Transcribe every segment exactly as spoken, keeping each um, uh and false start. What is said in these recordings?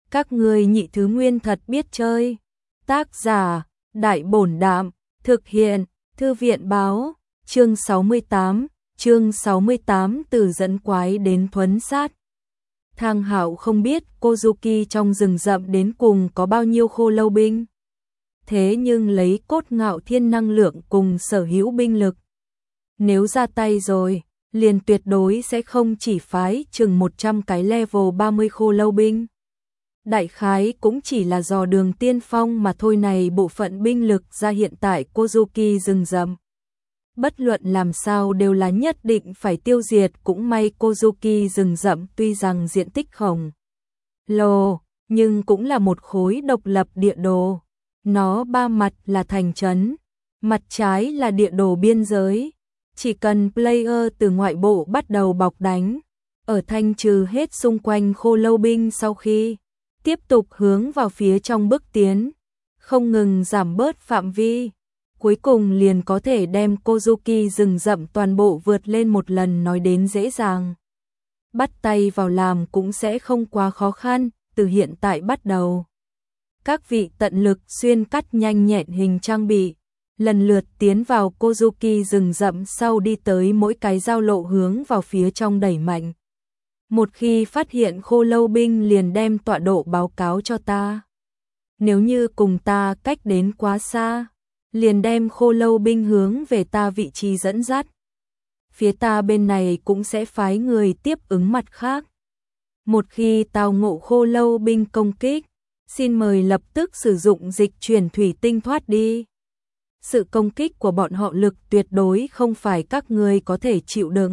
Các ngươi nhị thứ nguyên thật biết chơi. Tác giả, Đại Bổn Đạm, thực hiện, Thư viện Báo, chương sáu mươi tám, chương sáu mươi tám từ dẫn quái đến thuấn sát. Thang Hạo không biết Kozuki trong rừng rậm đến cùng có bao nhiêu khô lâu binh. Thế nhưng lấy cốt ngạo thiên năng lượng cùng sở hữu binh lực. Nếu ra tay rồi, liền tuyệt đối sẽ không chỉ phái chừng một trăm cái level ba mươi khô lâu binh. Đại khái cũng chỉ là dò đường tiên phong mà thôi này bộ phận binh lực ra hiện tại Kozuki rừng rậm. Bất luận làm sao đều là nhất định phải tiêu diệt, cũng may Kozuki rừng rậm tuy rằng diện tích khổng lồ, nhưng cũng là một khối độc lập địa đồ. Nó ba mặt là thành trấn, mặt trái là địa đồ biên giới. Chỉ cần player từ ngoại bộ bắt đầu bọc đánh, ở thanh trừ hết xung quanh khô lâu binh sau khi tiếp tục hướng vào phía trong bước tiến, không ngừng giảm bớt phạm vi, cuối cùng liền có thể đem Kozuki rừng rậm toàn bộ vượt lên một lần. Nói đến dễ dàng, bắt tay vào làm cũng sẽ không quá khó khăn. Từ hiện tại bắt đầu, các vị tận lực xuyên cắt nhanh nhẹn hình trang bị, lần lượt tiến vào Kozuki rừng rậm, sau đi tới mỗi cái giao lộ hướng vào phía trong đẩy mạnh. Một khi phát hiện khô lâu binh liền đem tọa độ báo cáo cho ta. Nếu như cùng ta cách đến quá xa, liền đem khô lâu binh hướng về ta vị trí dẫn dắt. Phía ta bên này cũng sẽ phái người tiếp ứng mặt khác. Một khi tao ngộ khô lâu binh công kích, xin mời lập tức sử dụng dịch chuyển thủy tinh thoát đi. Sự công kích của bọn họ lực tuyệt đối không phải các người có thể chịu đựng.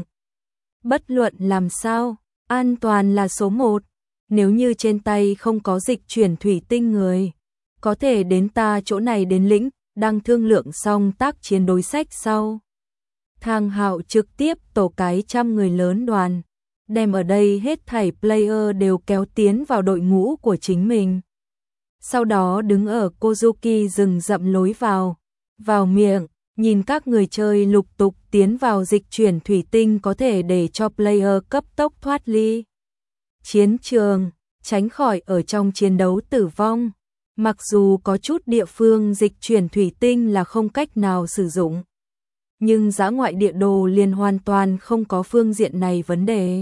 Bất luận làm sao, an toàn là số một. Nếu như trên tay không có dịch chuyển thủy tinh người, có thể đến ta chỗ này đến lĩnh. Đang thương lượng xong tác chiến đối sách sau, Thang Hạo trực tiếp tổ cái trăm người lớn đoàn, đem ở đây hết thảy player đều kéo tiến vào đội ngũ của chính mình. Sau đó đứng ở Kozuki rừng rậm lối vào, vào miệng, nhìn các người chơi lục tục tiến vào dịch chuyển thủy tinh có thể để cho player cấp tốc thoát ly chiến trường, tránh khỏi ở trong chiến đấu tử vong. Mặc dù có chút địa phương dịch chuyển thủy tinh là không cách nào sử dụng, nhưng dã ngoại địa đồ liền hoàn toàn không có phương diện này vấn đề.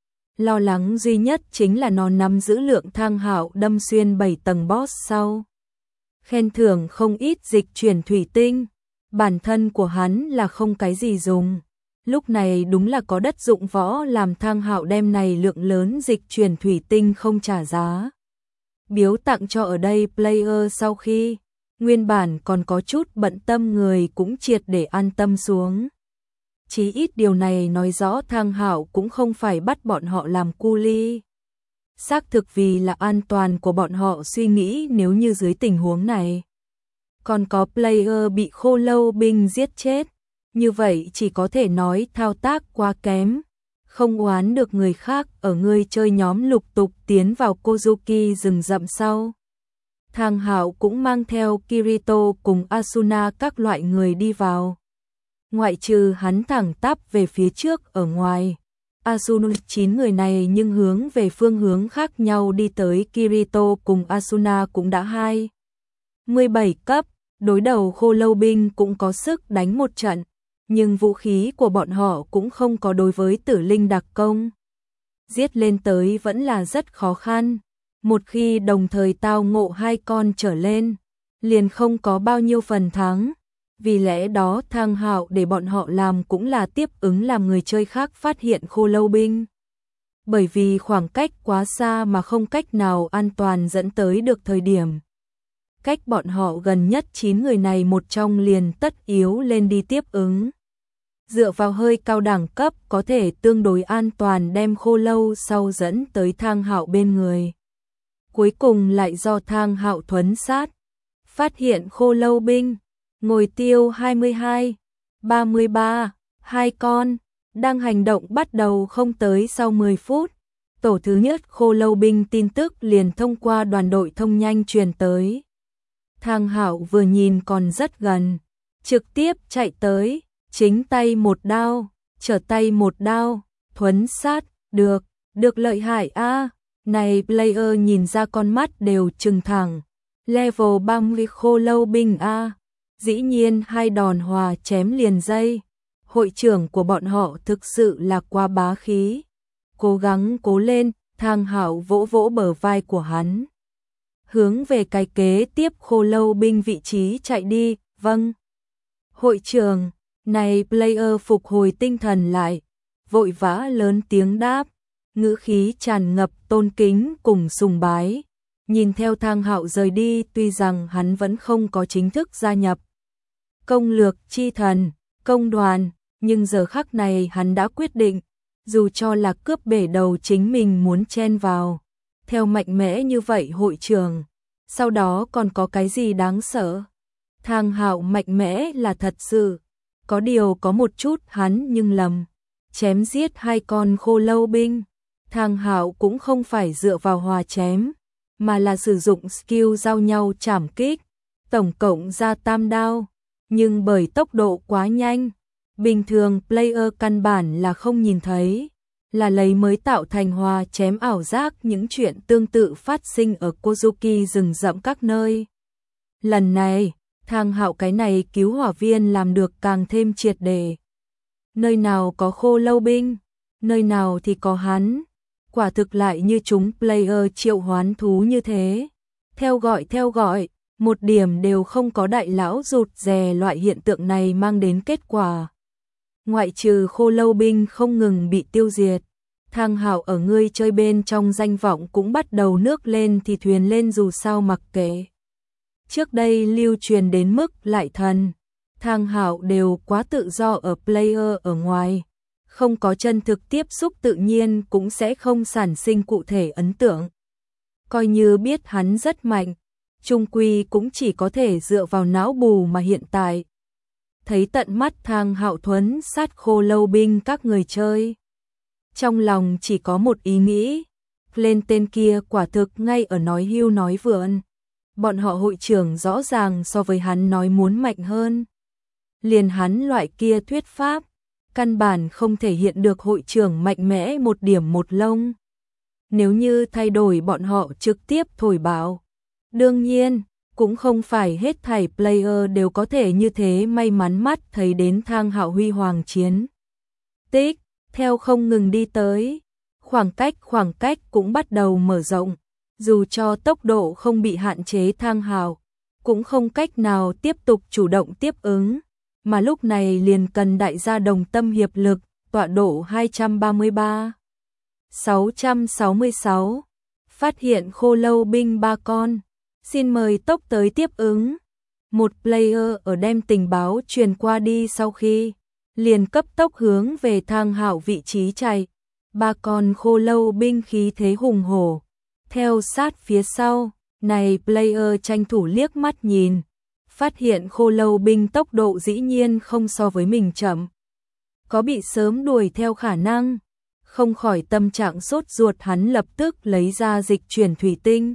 Lo lắng duy nhất chính là nó nắm giữ lượng Thang Hạo đâm xuyên bảy tầng boss sau. Khen thưởng không ít dịch chuyển thủy tinh, bản thân của hắn là không cái gì dùng. Lúc này đúng là có đất dụng võ làm Thang Hạo đem này lượng lớn dịch chuyển thủy tinh không trả giá. Biếu tặng cho ở đây player, sau khi nguyên bản còn có chút bận tâm người cũng triệt để an tâm xuống. Chí ít điều này nói rõ Thang Hạo cũng không phải bắt bọn họ làm cu li. Xác thực vì là an toàn của bọn họ suy nghĩ, nếu như dưới tình huống này còn có player bị khô lâu binh giết chết, như vậy chỉ có thể nói thao tác quá kém. Không oán được người khác. Ở người chơi nhóm lục tục tiến vào Kozuki rừng rậm sau, Thang Hạo cũng mang theo Kirito cùng Asuna các loại người đi vào. Ngoại trừ hắn thẳng tắp về phía trước ở ngoài, Asuna chín người này nhưng hướng về phương hướng khác nhau đi tới. Kirito cùng Asuna cũng đã hai mươi bảy cấp, đối đầu khô lâu binh cũng có sức đánh một trận. Nhưng vũ khí của bọn họ cũng không có đối với tử linh đặc công. Giết lên tới vẫn là rất khó khăn. Một khi đồng thời tao ngộ hai con trở lên, liền không có bao nhiêu phần thắng. Vì lẽ đó Thang Hạo để bọn họ làm cũng là tiếp ứng làm người chơi khác phát hiện khô lâu binh. Bởi vì khoảng cách quá xa mà không cách nào an toàn dẫn tới được thời điểm. Cách bọn họ gần nhất chín người này một trong liền tất yếu lên đi tiếp ứng. Dựa vào hơi cao đẳng cấp có thể tương đối an toàn đem khô lâu sau dẫn tới Thang Hạo bên người. Cuối cùng lại do Thang Hạo thuấn sát, phát hiện khô lâu binh, ngồi tiêu hai mươi hai, ba mươi ba, hai con, đang hành động bắt đầu không tới sau mười phút. Tổ thứ nhất khô lâu binh tin tức liền thông qua đoàn đội thông nhanh truyền tới. Thang Hạo vừa nhìn còn rất gần, trực tiếp chạy tới. Chính tay một đao, trở tay một đao, thuấn sát, được, được lợi hại a. Này player nhìn ra con mắt đều trừng thẳng. Level ba mươi khô lâu binh A. Dĩ nhiên hai đòn hòa chém liền dây. Hội trưởng của bọn họ thực sự là quá bá khí. Cố gắng cố lên, Thang Hạo vỗ vỗ bờ vai của hắn. Hướng về cái kế tiếp khô lâu binh vị trí chạy đi, vâng. Hội trưởng, này player phục hồi tinh thần lại, vội vã lớn tiếng đáp, ngữ khí tràn ngập tôn kính cùng sùng bái. Nhìn theo Thang Hạo rời đi, tuy rằng hắn vẫn không có chính thức gia nhập công lược chi thần, công đoàn, nhưng giờ khắc này hắn đã quyết định, dù cho là cướp bể đầu chính mình muốn chen vào. Theo mạnh mẽ như vậy hội trưởng, sau đó còn có cái gì đáng sợ? Thang Hạo mạnh mẽ là thật sự, có điều có một chút hắn nhưng lầm. Chém giết hai con khô lâu binh, Thang Hạo cũng không phải dựa vào hòa chém, mà là sử dụng skill giao nhau chảm kích, tổng cộng ra tam đao, nhưng bởi tốc độ quá nhanh, bình thường player căn bản là không nhìn thấy, là lấy mới tạo thành hòa chém ảo giác những chuyện tương tự phát sinh ở Kozuki rừng rậm các nơi. Lần này, Thang Hạo cái này cứu hỏa viên làm được càng thêm triệt để. Nơi nào có khô lâu binh, nơi nào thì có hắn. Quả thực lại như chúng player triệu hoán thú như thế. Theo gọi theo gọi, một điểm đều không có đại lão rụt rè loại hiện tượng này mang đến kết quả. Ngoại trừ khô lâu binh không ngừng bị tiêu diệt, Thang Hạo ở ngươi chơi bên trong danh vọng cũng bắt đầu nước lên thì thuyền lên dù sao mặc kệ. Trước đây lưu truyền đến mức lại thần, Thang Hạo đều quá tự do ở player ở ngoài, không có chân thực tiếp xúc tự nhiên cũng sẽ không sản sinh cụ thể ấn tượng. Coi như biết hắn rất mạnh, chung quy cũng chỉ có thể dựa vào não bù mà hiện tại. Thấy tận mắt Thang Hạo thuấn sát khô lâu binh các người chơi. Trong lòng chỉ có một ý nghĩ, lên tên kia quả thực ngay ở nói hưu nói vượn. Bọn họ hội trưởng rõ ràng so với hắn nói muốn mạnh hơn. Liền hắn loại kia thuyết pháp, căn bản không thể hiện được hội trưởng mạnh mẽ một điểm một lông. Nếu như thay đổi bọn họ trực tiếp thổi báo. Đương nhiên, cũng không phải hết thảy player đều có thể như thế may mắn mắt thấy đến Thang Hạo huy hoàng chiến tích, theo không ngừng đi tới. Khoảng cách khoảng cách cũng bắt đầu mở rộng. Dù cho tốc độ không bị hạn chế, Thang Hạo cũng không cách nào tiếp tục chủ động tiếp ứng, mà lúc này liền cần đại gia đồng tâm hiệp lực. Tọa độ hai trăm ba mươi ba, sáu trăm sáu mươi sáu, phát hiện khô lâu binh ba con, xin mời tốc tới tiếp ứng. Một player ở đem tình báo truyền qua đi sau khi liền cấp tốc hướng về Thang Hạo vị trí chạy. Ba con khô lâu binh khí thế hùng hổ theo sát phía sau. Này player tranh thủ liếc mắt nhìn, phát hiện khô lâu binh tốc độ dĩ nhiên không so với mình chậm, có bị sớm đuổi theo khả năng. Không khỏi tâm trạng sốt ruột, hắn lập tức lấy ra dịch chuyển thủy tinh,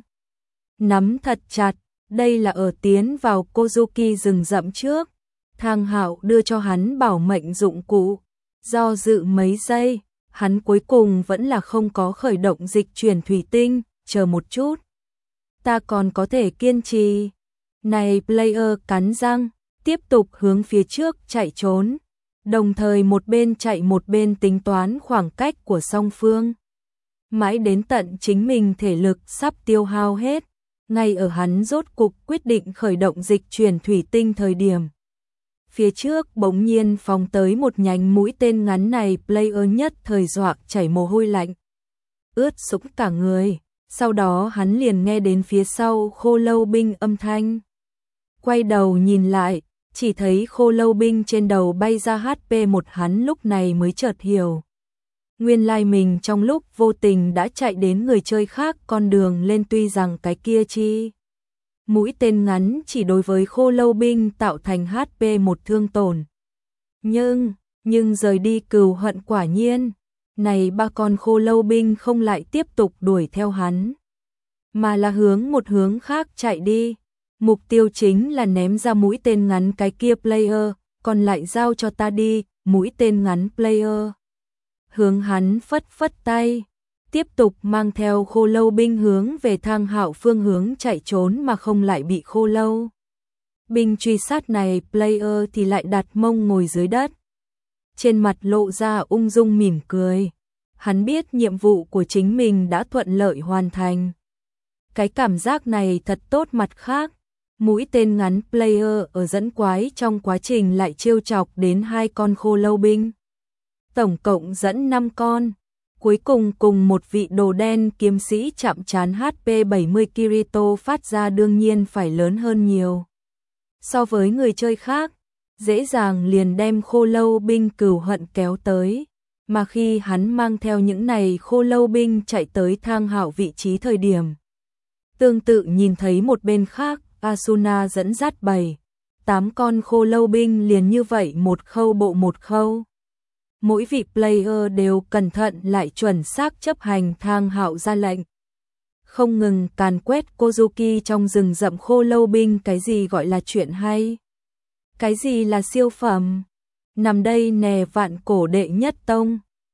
nắm thật chặt. Đây là ở tiến vào Kozuki rừng rậm trước, Thang Hạo đưa cho hắn bảo mệnh dụng cụ. Do dự mấy giây, hắn cuối cùng vẫn là không có khởi động dịch chuyển thủy tinh. Chờ một chút, ta còn có thể kiên trì. Này player cắn răng, tiếp tục hướng phía trước chạy trốn, đồng thời một bên chạy một bên tính toán khoảng cách của song phương. Mãi đến tận chính mình thể lực sắp tiêu hao hết, ngay ở hắn rốt cục quyết định khởi động dịch chuyển thủy tinh thời điểm, phía trước bỗng nhiên phóng tới một nhánh mũi tên ngắn. Này player nhất thời dọa chảy mồ hôi lạnh, ướt sũng cả người. Sau đó hắn liền nghe đến phía sau khô lâu binh âm thanh. Quay đầu nhìn lại, chỉ thấy khô lâu binh trên đầu bay ra hát pê một. Hắn lúc này mới chợt hiểu, nguyên lai mình trong lúc vô tình đã chạy đến người chơi khác con đường lên. Tuy rằng cái kia chi mũi tên ngắn chỉ đối với khô lâu binh tạo thành hát pê một thương tổn, nhưng nhưng rời đi cừu hận quả nhiên. Này ba con khô lâu binh không lại tiếp tục đuổi theo hắn, mà là hướng một hướng khác chạy đi. Mục tiêu chính là ném ra mũi tên ngắn cái kia player, còn lại giao cho ta đi. Mũi tên ngắn player hướng hắn phất phất tay, tiếp tục mang theo khô lâu binh hướng về Thang Hạo phương hướng chạy trốn mà không lại bị khô lâu binh truy sát này. Player thì lại đặt mông ngồi dưới đất, trên mặt lộ ra ung dung mỉm cười. Hắn biết nhiệm vụ của chính mình đã thuận lợi hoàn thành. Cái cảm giác này thật tốt. Mặt khác, mũi tên ngắn Player ở dẫn quái trong quá trình lại trêu chọc đến hai con khô lâu binh. Tổng cộng dẫn năm con. Cuối cùng cùng một vị đồ đen kiếm sĩ chạm trán hát pê bảy mươi Kirito phát ra đương nhiên phải lớn hơn nhiều so với người chơi khác, dễ dàng liền đem khô lâu binh cừu hận kéo tới. Mà khi hắn mang theo những này khô lâu binh chạy tới Thang Hạo vị trí thời điểm, tương tự nhìn thấy một bên khác, Asuna dẫn dắt bảy, tám con khô lâu binh liền như vậy một khâu bộ một khâu. Mỗi vị player đều cẩn thận lại chuẩn xác chấp hành Thang Hạo ra lệnh, không ngừng càn quét Kozuki trong rừng rậm khô lâu binh. Cái gì gọi là chuyện hay? Cái gì là siêu phẩm? Nằm đây nè, vạn cổ đệ nhất tông.